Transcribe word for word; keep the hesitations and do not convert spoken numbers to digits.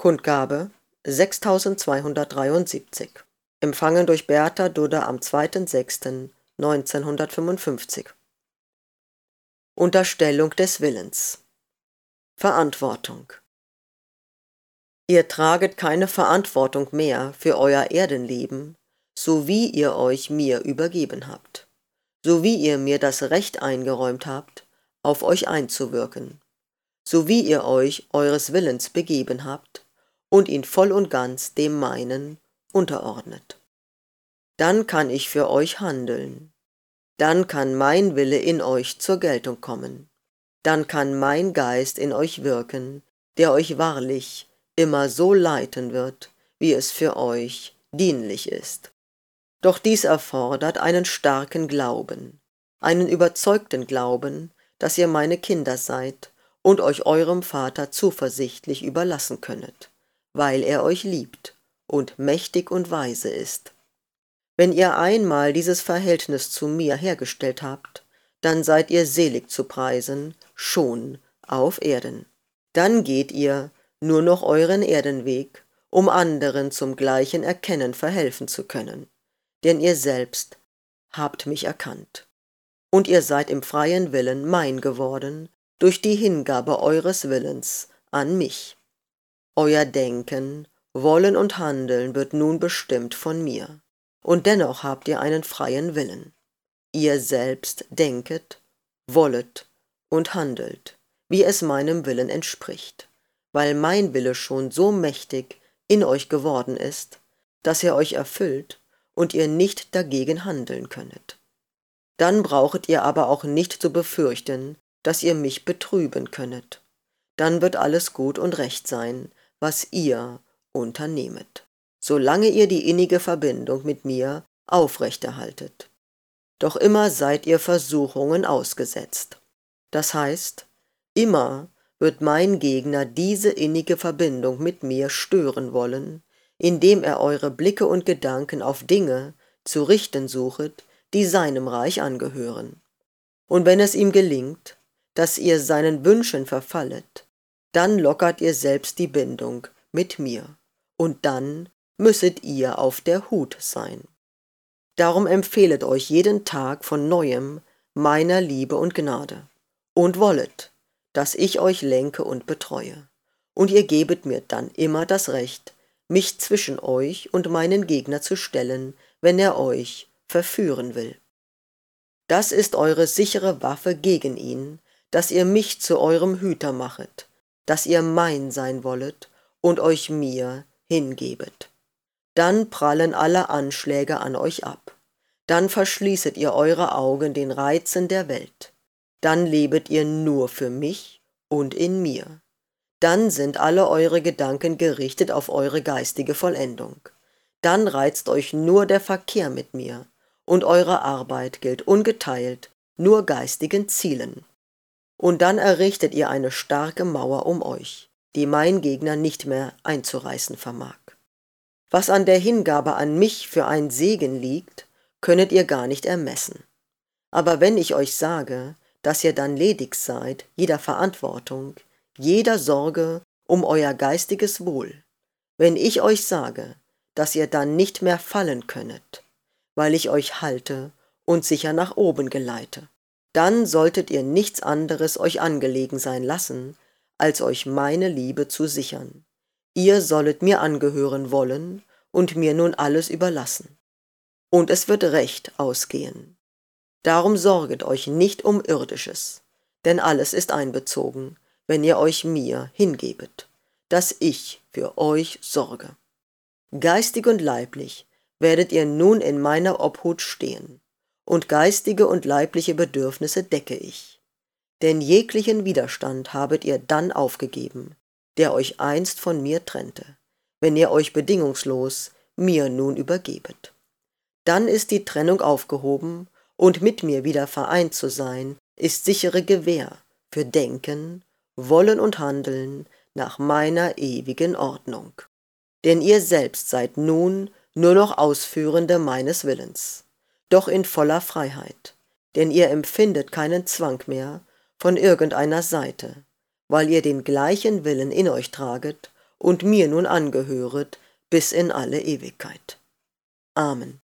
Kundgabe sechstausendzweihundertdreiundsiebzig. Empfangen durch Bertha Dudder am zweiter sechster neunzehnhundertfünfundfünfzig. Unterstellung des Willens. Verantwortung. Ihr traget keine Verantwortung mehr für euer Erdenleben, so wie ihr euch mir übergeben habt, so wie ihr mir das Recht eingeräumt habt, auf euch einzuwirken, so wie ihr euch eures Willens begeben habt und ihn voll und ganz dem meinen unterordnet. Dann kann ich für euch handeln, dann kann mein Wille in euch zur Geltung kommen, dann kann mein Geist in euch wirken, der euch wahrlich immer so leiten wird, wie es für euch dienlich ist. Doch dies erfordert einen starken Glauben, einen überzeugten Glauben, dass ihr meine Kinder seid und euch eurem Vater zuversichtlich überlassen könnet, weil er euch liebt und mächtig und weise ist. Wenn ihr einmal dieses Verhältnis zu mir hergestellt habt, dann seid ihr selig zu preisen, schon auf Erden. Dann geht ihr nur noch euren Erdenweg, um anderen zum gleichen Erkennen verhelfen zu können, denn ihr selbst habt mich erkannt. Und ihr seid im freien Willen mein geworden, durch die Hingabe eures Willens an mich. Euer Denken, Wollen und Handeln wird nun bestimmt von mir, und dennoch habt ihr einen freien Willen. Ihr selbst denket, wollet und handelt, wie es meinem Willen entspricht, weil mein Wille schon so mächtig in euch geworden ist, dass er euch erfüllt und ihr nicht dagegen handeln könnet. Dann brauchet ihr aber auch nicht zu befürchten, dass ihr mich betrüben könnet. Dann wird alles gut und recht sein, was ihr unternehmet, solange ihr die innige Verbindung mit mir aufrechterhaltet. Doch immer seid ihr Versuchungen ausgesetzt. Das heißt, immer wird mein Gegner diese innige Verbindung mit mir stören wollen, indem er eure Blicke und Gedanken auf Dinge zu richten suchet, die seinem Reich angehören. Und wenn es ihm gelingt, dass ihr seinen Wünschen verfallet, dann lockert ihr selbst die Bindung mit mir, und dann müsset ihr auf der Hut sein. Darum empfehlet euch jeden Tag von Neuem meiner Liebe und Gnade, und wollet, dass ich euch lenke und betreue, und ihr gebet mir dann immer das Recht, mich zwischen euch und meinen Gegner zu stellen, wenn er euch verführen will. Das ist eure sichere Waffe gegen ihn, dass ihr mich zu eurem Hüter machet, dass ihr mein sein wollet und euch mir hingebet. Dann prallen alle Anschläge an euch ab. Dann verschließet ihr eure Augen den Reizen der Welt. Dann lebet ihr nur für mich und in mir. Dann sind alle eure Gedanken gerichtet auf eure geistige Vollendung. Dann reizt euch nur der Verkehr mit mir, und eure Arbeit gilt ungeteilt nur geistigen Zielen. Und dann errichtet ihr eine starke Mauer um euch, die mein Gegner nicht mehr einzureißen vermag. Was an der Hingabe an mich für ein Segen liegt, könnet ihr gar nicht ermessen. Aber wenn ich euch sage, dass ihr dann ledig seid, jeder Verantwortung, jeder Sorge um euer geistiges Wohl, wenn ich euch sage, dass ihr dann nicht mehr fallen könnet, weil ich euch halte und sicher nach oben geleite, dann solltet ihr nichts anderes euch angelegen sein lassen, als euch meine Liebe zu sichern. Ihr sollet mir angehören wollen und mir nun alles überlassen. Und es wird recht ausgehen. Darum sorget euch nicht um Irdisches, denn alles ist einbezogen, wenn ihr euch mir hingebet, dass ich für euch sorge. Geistig und leiblich werdet ihr nun in meiner Obhut stehen, und geistige und leibliche Bedürfnisse decke ich. Denn jeglichen Widerstand habet ihr dann aufgegeben, der euch einst von mir trennte, wenn ihr euch bedingungslos mir nun übergebet. Dann ist die Trennung aufgehoben, und mit mir wieder vereint zu sein, ist sichere Gewähr für Denken, Wollen und Handeln nach meiner ewigen Ordnung. Denn ihr selbst seid nun nur noch Ausführende meines Willens, doch in voller Freiheit, denn ihr empfindet keinen Zwang mehr von irgendeiner Seite, weil ihr den gleichen Willen in euch traget und mir nun angehöret bis in alle Ewigkeit. Amen.